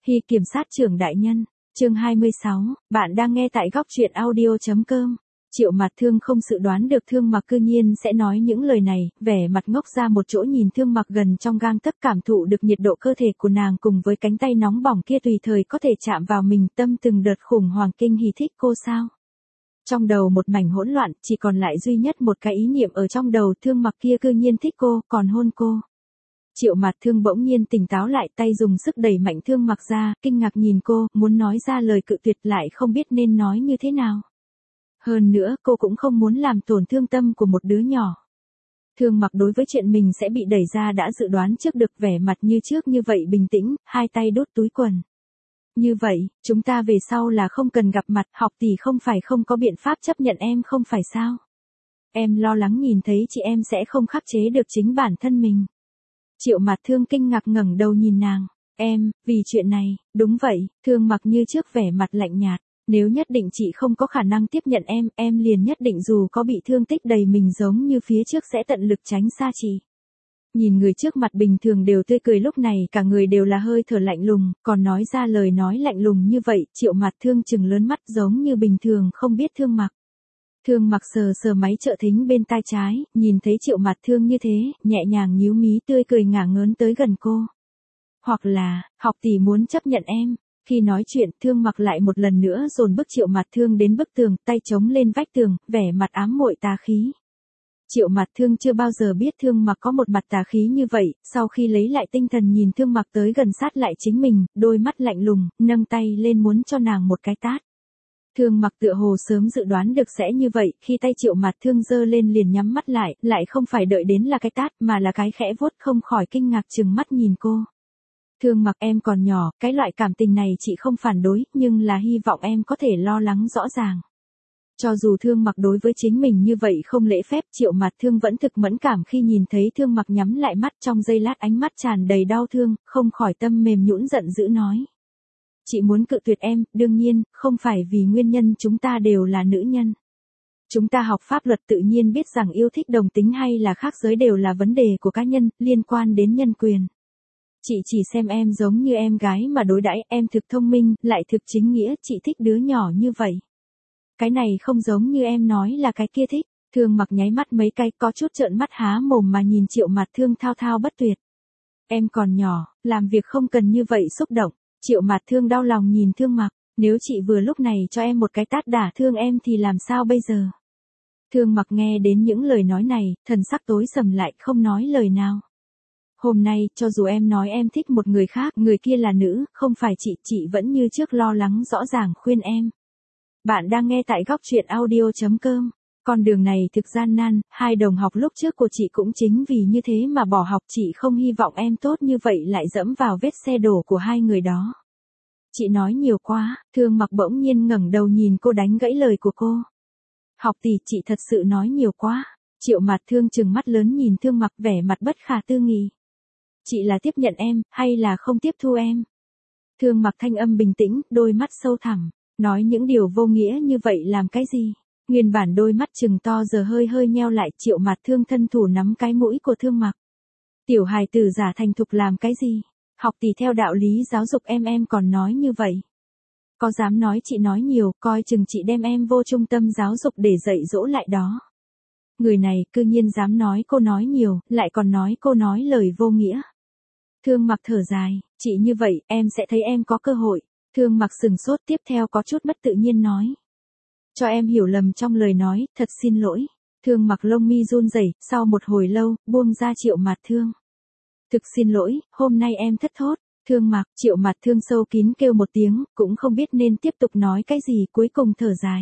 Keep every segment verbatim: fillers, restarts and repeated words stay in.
Hy kiểm sát trưởng đại nhân, chương hai mươi sáu, bạn đang nghe tại góc truyện audio.com. Triệu Mạt Thương không dự đoán được Thương Mặc cư nhiên sẽ nói những lời này, vẻ mặt ngốc ra một chỗ nhìn Thương Mặc gần trong gang tấc, cảm thụ được nhiệt độ cơ thể của nàng cùng với cánh tay nóng bỏng kia tùy thời có thể chạm vào mình, tâm từng đợt khủng hoảng kinh hỉ. Thích cô sao? Trong đầu một mảnh hỗn loạn, chỉ còn lại duy nhất một cái ý niệm ở trong đầu, Thương Mặc kia cư nhiên thích cô, còn hôn cô. Triệu Mạt Thương bỗng nhiên tỉnh táo lại, tay dùng sức đẩy mạnh Thương Mặc ra, kinh ngạc nhìn cô, muốn nói ra lời cự tuyệt lại không biết nên nói như thế nào. Hơn nữa, cô cũng không muốn làm tổn thương tâm của một đứa nhỏ. Thương Mặc đối với chuyện mình sẽ bị đẩy ra đã dự đoán trước được, vẻ mặt như trước như vậy bình tĩnh, hai tay đút túi quần. Như vậy, chúng ta về sau là không cần gặp mặt, học tỷ không phải không có biện pháp chấp nhận em không phải sao? Em lo lắng nhìn thấy chị em sẽ không khắc chế được chính bản thân mình. Triệu Mạt Thương kinh ngạc ngẩng đầu nhìn nàng. Em, vì chuyện này, đúng vậy, Thương Mặc như trước vẻ mặt lạnh nhạt. Nếu nhất định chị không có khả năng tiếp nhận em, em liền nhất định dù có bị thương tích đầy mình giống như phía trước sẽ tận lực tránh xa chị. Nhìn người trước mặt bình thường đều tươi cười, lúc này cả người đều là hơi thở lạnh lùng, còn nói ra lời nói lạnh lùng như vậy, Triệu Mạt Thương trừng lớn mắt giống như bình thường không biết Thương Mặc. Thương Mặc sờ sờ máy trợ thính bên tai trái, nhìn thấy Triệu Mạt Thương như thế, nhẹ nhàng nhíu mí tươi cười ngả ngớn tới gần cô. Hoặc là, học tỷ muốn chấp nhận em. Khi nói chuyện, Thương Mặc lại một lần nữa dồn bức Triệu Mạt Thương đến bức tường, tay chống lên vách tường, vẻ mặt ám muội tà khí. Triệu Mạt Thương chưa bao giờ biết Thương Mặc có một mặt tà khí như vậy, sau khi lấy lại tinh thần nhìn Thương Mặc tới gần sát lại chính mình, đôi mắt lạnh lùng, nâng tay lên muốn cho nàng một cái tát. Thương Mặc tựa hồ sớm dự đoán được sẽ như vậy, khi tay Triệu Mạt Thương giơ lên liền nhắm mắt lại, lại không phải đợi đến là cái tát mà là cái khẽ vuốt, không khỏi kinh ngạc trừng mắt nhìn cô. Thương Mặc, em còn nhỏ, cái loại cảm tình này chị không phản đối, nhưng là hy vọng em có thể lo lắng rõ ràng. Cho dù Thương Mặc đối với chính mình như vậy không lễ phép, Triệu Mạt Thương vẫn thực mẫn cảm khi nhìn thấy Thương Mặc nhắm lại mắt, trong giây lát ánh mắt tràn đầy đau thương, không khỏi tâm mềm nhũn giận dữ nói. Chị muốn cự tuyệt em, đương nhiên, không phải vì nguyên nhân chúng ta đều là nữ nhân. Chúng ta học pháp luật tự nhiên biết rằng yêu thích đồng tính hay là khác giới đều là vấn đề của cá nhân, liên quan đến nhân quyền. Chị chỉ xem em giống như em gái mà đối đãi, em thực thông minh, lại thực chính nghĩa, chị thích đứa nhỏ như vậy. Cái này không giống như em nói là cái kia thích. Thương Mặc nháy mắt mấy cái, có chút trợn mắt há mồm mà nhìn Triệu Mạt Thương thao thao bất tuyệt. Em còn nhỏ, làm việc không cần như vậy xúc động. Triệu Mạt Thương đau lòng nhìn Thương Mặc, nếu chị vừa lúc này cho em một cái tát đả thương em thì làm sao bây giờ? Thương Mặc nghe đến những lời nói này, thần sắc tối sầm lại, không nói lời nào. Hôm nay, cho dù em nói em thích một người khác, người kia là nữ, không phải chị, chị vẫn như trước lo lắng rõ ràng khuyên em. Bạn đang nghe tại góc truyện audio.com. Con đường này thực gian nan, hai đồng học lúc trước của chị cũng chính vì như thế mà bỏ học, chị không hy vọng em tốt như vậy lại dẫm vào vết xe đổ của hai người đó. Chị nói nhiều quá, Thương Mặc bỗng nhiên ngẩng đầu nhìn cô đánh gãy lời của cô. Học tỷ, chị thật sự nói nhiều quá. Triệu Mạt Thương trừng mắt lớn nhìn Thương Mặc, vẻ mặt bất khả tư nghị. Chị là tiếp nhận em, hay là không tiếp thu em? Thương Mặc thanh âm bình tĩnh, đôi mắt sâu thẳm, nói những điều vô nghĩa như vậy làm cái gì? Nguyên bản đôi mắt trừng to giờ hơi hơi nheo lại, Triệu Mạt Thương thân thủ nắm cái mũi của Thương Mặc. Tiểu hài tử giả thành thục làm cái gì? Học tỷ theo đạo lý giáo dục em em còn nói như vậy. Có dám nói chị nói nhiều, coi chừng chị đem em vô trung tâm giáo dục để dạy dỗ lại đó. Người này cư nhiên dám nói cô nói nhiều, lại còn nói cô nói lời vô nghĩa. Thương Mặc thở dài, chị như vậy, em sẽ thấy em có cơ hội. Thương Mặc sừng sốt, tiếp theo có chút mất tự nhiên nói. Cho em hiểu lầm trong lời nói, thật xin lỗi. Thương Mặc lông mi run rẩy, sau một hồi lâu, buông ra Triệu Mạt Thương. Thực xin lỗi, hôm nay em thất thốt. Thương Mặc, Triệu Mạt Thương sâu kín kêu một tiếng, cũng không biết nên tiếp tục nói cái gì, cuối cùng thở dài.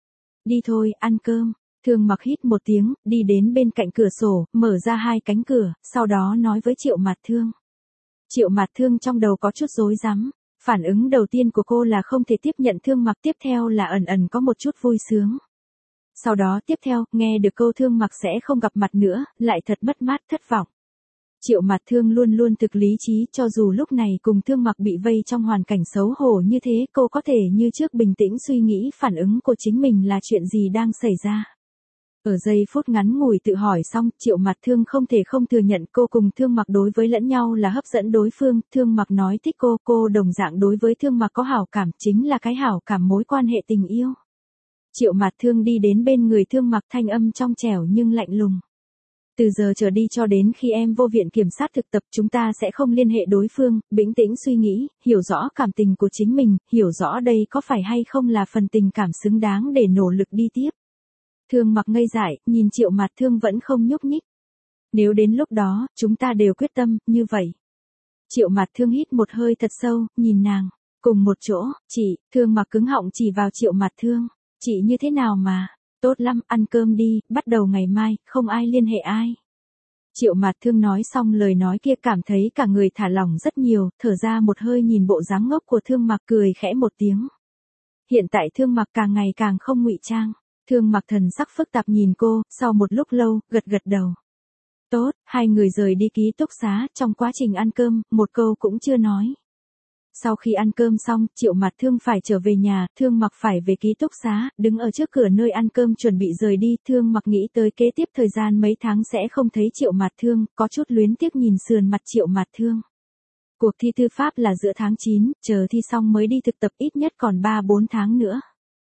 Đi thôi, ăn cơm. Thương Mặc hít một tiếng, đi đến bên cạnh cửa sổ, mở ra hai cánh cửa, sau đó nói với Triệu Mạt Thương. Triệu Mạt Thương trong đầu có chút rối rắm, phản ứng đầu tiên của cô là không thể tiếp nhận Thương Mặc, tiếp theo là ẩn ẩn có một chút vui sướng. Sau đó tiếp theo, nghe được câu Thương Mặc sẽ không gặp mặt nữa, lại thật mất mát thất vọng. Triệu Mạt Thương luôn luôn thực lý trí, cho dù lúc này cùng Thương Mặc bị vây trong hoàn cảnh xấu hổ như thế, cô có thể như trước bình tĩnh suy nghĩ phản ứng của chính mình là chuyện gì đang xảy ra. Ở giây phút ngắn ngủi tự hỏi xong, Triệu Mạt Thương không thể không thừa nhận cô cùng Thương Mặc đối với lẫn nhau là hấp dẫn đối phương, Thương Mặc nói thích cô, cô đồng dạng đối với Thương Mặc có hảo cảm, chính là cái hảo cảm mối quan hệ tình yêu. Triệu Mạt Thương đi đến bên người Thương Mặc, thanh âm trong trẻo nhưng lạnh lùng. Từ giờ trở đi cho đến khi em vô viện kiểm sát thực tập, chúng ta sẽ không liên hệ đối phương, bình tĩnh suy nghĩ, hiểu rõ cảm tình của chính mình, hiểu rõ đây có phải hay không là phần tình cảm xứng đáng để nỗ lực đi tiếp. Thương Mặc ngây dại, nhìn Triệu Mạt Thương vẫn không nhúc nhích. Nếu đến lúc đó, chúng ta đều quyết tâm, như vậy. Triệu Mạt Thương hít một hơi thật sâu, nhìn nàng. Cùng một chỗ, chị, Thương Mặc cứng họng chỉ vào Triệu Mạt Thương. Chị như thế nào mà, tốt lắm, ăn cơm đi, bắt đầu ngày mai, không ai liên hệ ai. Triệu Mạt Thương nói xong lời nói kia cảm thấy cả người thả lỏng rất nhiều, thở ra một hơi nhìn bộ dáng ngốc của Thương Mặc cười khẽ một tiếng. Hiện tại Thương Mặc càng ngày càng không ngụy trang. Thương Mặc thần sắc phức tạp nhìn cô, sau một lúc lâu, gật gật đầu. Tốt, hai người rời đi ký túc xá, trong quá trình ăn cơm, một câu cũng chưa nói. Sau khi ăn cơm xong, Triệu Mạt Thương phải trở về nhà, Thương Mặc phải về ký túc xá, đứng ở trước cửa nơi ăn cơm chuẩn bị rời đi, Thương Mặc nghĩ tới kế tiếp thời gian mấy tháng sẽ không thấy Triệu Mạt Thương, có chút luyến tiếc nhìn sườn mặt Triệu Mạt Thương. Cuộc thi tư pháp là giữa tháng chín, chờ thi xong mới đi thực tập, ít nhất còn ba bốn tháng nữa.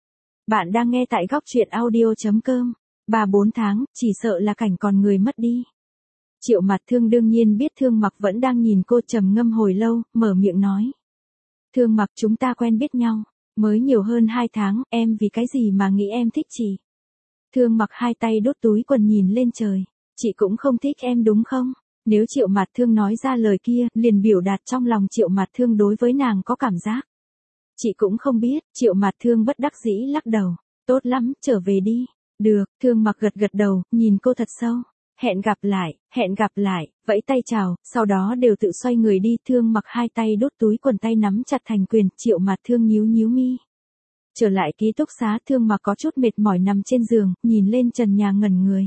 Bạn đang nghe tại góc truyện audio chấm com. ba bốn tháng, chỉ sợ là cảnh còn người mất đi. Triệu Mạt Thương đương nhiên biết Thương Mặc vẫn đang nhìn cô, trầm ngâm hồi lâu, mở miệng nói. Thương Mặc, chúng ta quen biết nhau, mới nhiều hơn hai tháng, em vì cái gì mà nghĩ em thích chị? Thương Mặc hai tay đút túi quần nhìn lên trời. Chị cũng không thích em đúng không? Nếu Triệu Mạt Thương nói ra lời kia, liền biểu đạt trong lòng Triệu Mạt Thương đối với nàng có cảm giác. Chị cũng không biết, Triệu Mạt Thương bất đắc dĩ lắc đầu. Tốt lắm, trở về đi. Được, Thương Mặc gật gật đầu, nhìn cô thật sâu. Hẹn gặp lại, hẹn gặp lại, vẫy tay chào, sau đó đều tự xoay người đi. Thương Mặc hai tay đút túi quần, tay nắm chặt thành quyền, Triệu Mạt Thương nhíu nhíu mi. Trở lại ký túc xá, Thương Mặc có chút mệt mỏi nằm trên giường, nhìn lên trần nhà ngẩn người.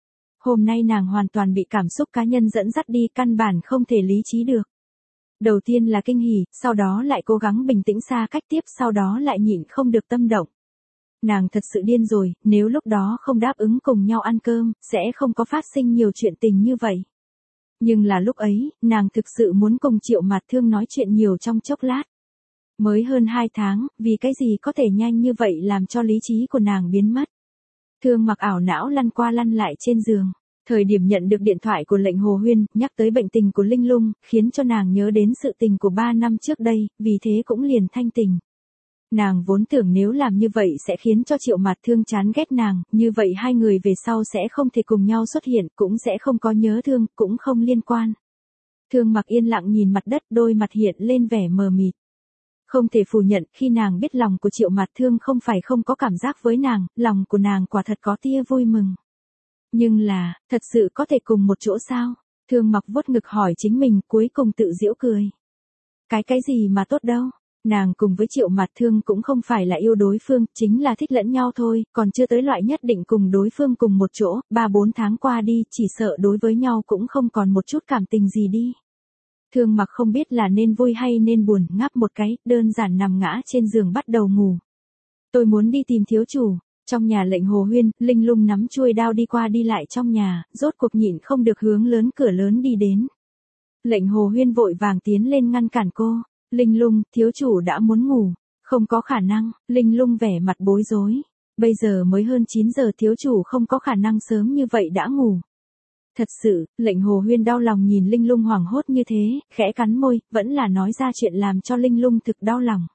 Hôm nay nàng hoàn toàn bị cảm xúc cá nhân dẫn dắt đi, căn bản không thể lý trí được. Đầu tiên là kinh hỉ, sau đó lại cố gắng bình tĩnh xa cách, tiếp sau đó lại nhịn không được tâm động. Nàng thật sự điên rồi, nếu lúc đó không đáp ứng cùng nhau ăn cơm, sẽ không có phát sinh nhiều chuyện tình như vậy. Nhưng là lúc ấy, nàng thực sự muốn cùng Triệu Mạt Thương nói chuyện nhiều trong chốc lát. Mới hơn hai tháng, vì cái gì có thể nhanh như vậy làm cho lý trí của nàng biến mất. Thương Mặc ảo não lăn qua lăn lại trên giường. Thời điểm nhận được điện thoại của Lệnh Hồ Huyên, nhắc tới bệnh tình của Linh Lung, khiến cho nàng nhớ đến sự tình của ba năm trước đây, vì thế cũng liền thanh tình. Nàng vốn tưởng nếu làm như vậy sẽ khiến cho Triệu Mạt Thương chán ghét nàng, như vậy hai người về sau sẽ không thể cùng nhau xuất hiện, cũng sẽ không có nhớ thương, cũng không liên quan. Thương Mặc yên lặng nhìn mặt đất, đôi mặt hiện lên vẻ mờ mịt. Không thể phủ nhận, khi nàng biết lòng của Triệu Mạt Thương không phải không có cảm giác với nàng, lòng của nàng quả thật có tia vui mừng. Nhưng là, thật sự có thể cùng một chỗ sao? Thương Mặc vuốt ngực hỏi chính mình, cuối cùng tự giễu cười. Cái cái gì mà tốt đâu? Nàng cùng với Triệu Mạt Thương cũng không phải là yêu đối phương, chính là thích lẫn nhau thôi, còn chưa tới loại nhất định cùng đối phương cùng một chỗ, ba bốn tháng qua đi, chỉ sợ đối với nhau cũng không còn một chút cảm tình gì đi. Thương Mặc không biết là nên vui hay nên buồn, ngáp một cái, đơn giản nằm ngã trên giường bắt đầu ngủ. Tôi muốn đi tìm thiếu chủ. Trong nhà Lệnh Hồ Huyên, Linh Lung nắm chuôi đao đi qua đi lại trong nhà, rốt cuộc nhịn không được hướng lớn cửa lớn đi đến. Lệnh Hồ Huyên vội vàng tiến lên ngăn cản cô. Linh Lung, thiếu chủ đã muốn ngủ. Không có khả năng, Linh Lung vẻ mặt bối rối. Bây giờ mới hơn chín giờ, thiếu chủ không có khả năng sớm như vậy đã ngủ. Thật sự, Lệnh Hồ Huyên đau lòng nhìn Linh Lung hoảng hốt như thế, khẽ cắn môi, vẫn là nói ra chuyện làm cho Linh Lung thực đau lòng.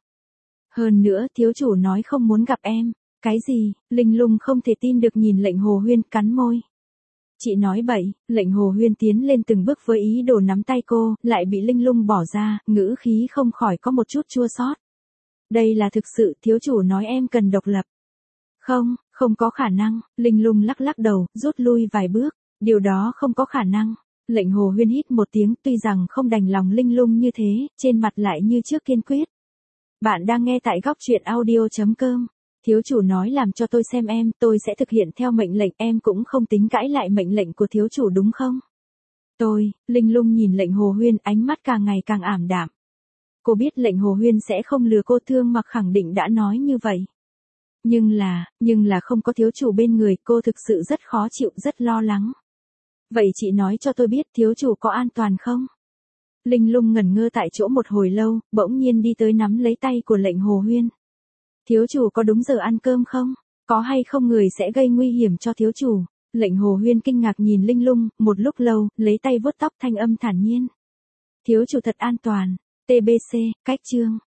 Hơn nữa, thiếu chủ nói không muốn gặp em. Cái gì? Linh Lung không thể tin được nhìn Lệnh Hồ Huyên, cắn môi. Chị nói bậy. Lệnh Hồ Huyên tiến lên từng bước với ý đồ nắm tay cô, lại bị Linh Lung bỏ ra, ngữ khí không khỏi có một chút chua xót. Đây là thực sự, thiếu chủ nói em cần độc lập. Không, không có khả năng. Linh Lung lắc lắc đầu, rút lui vài bước. Điều đó không có khả năng. Lệnh Hồ Huyên hít một tiếng, tuy rằng không đành lòng Linh Lung như thế, trên mặt lại như trước kiên quyết. Bạn đang nghe tại góc truyện audio chấm com. Thiếu chủ nói làm cho tôi xem em, tôi sẽ thực hiện theo mệnh lệnh, em cũng không tính cãi lại mệnh lệnh của thiếu chủ đúng không? Tôi, Linh Lung nhìn Lệnh Hồ Huyên, ánh mắt càng ngày càng ảm đạm. Cô biết Lệnh Hồ Huyên sẽ không lừa cô, Thương Mặc khẳng định đã nói như vậy. Nhưng là, nhưng là không có thiếu chủ bên người, cô thực sự rất khó chịu, rất lo lắng. Vậy chị nói cho tôi biết thiếu chủ có an toàn không? Linh Lung ngẩn ngơ tại chỗ một hồi lâu, bỗng nhiên đi tới nắm lấy tay của Lệnh Hồ Huyên. Thiếu chủ có đúng giờ ăn cơm không? Có hay không người sẽ gây nguy hiểm cho thiếu chủ? Lệnh Hồ Huyên kinh ngạc nhìn Linh Lung, một lúc lâu, lấy tay vuốt tóc thanh âm thản nhiên. Thiếu chủ thật an toàn. tê bê xê, cách chương.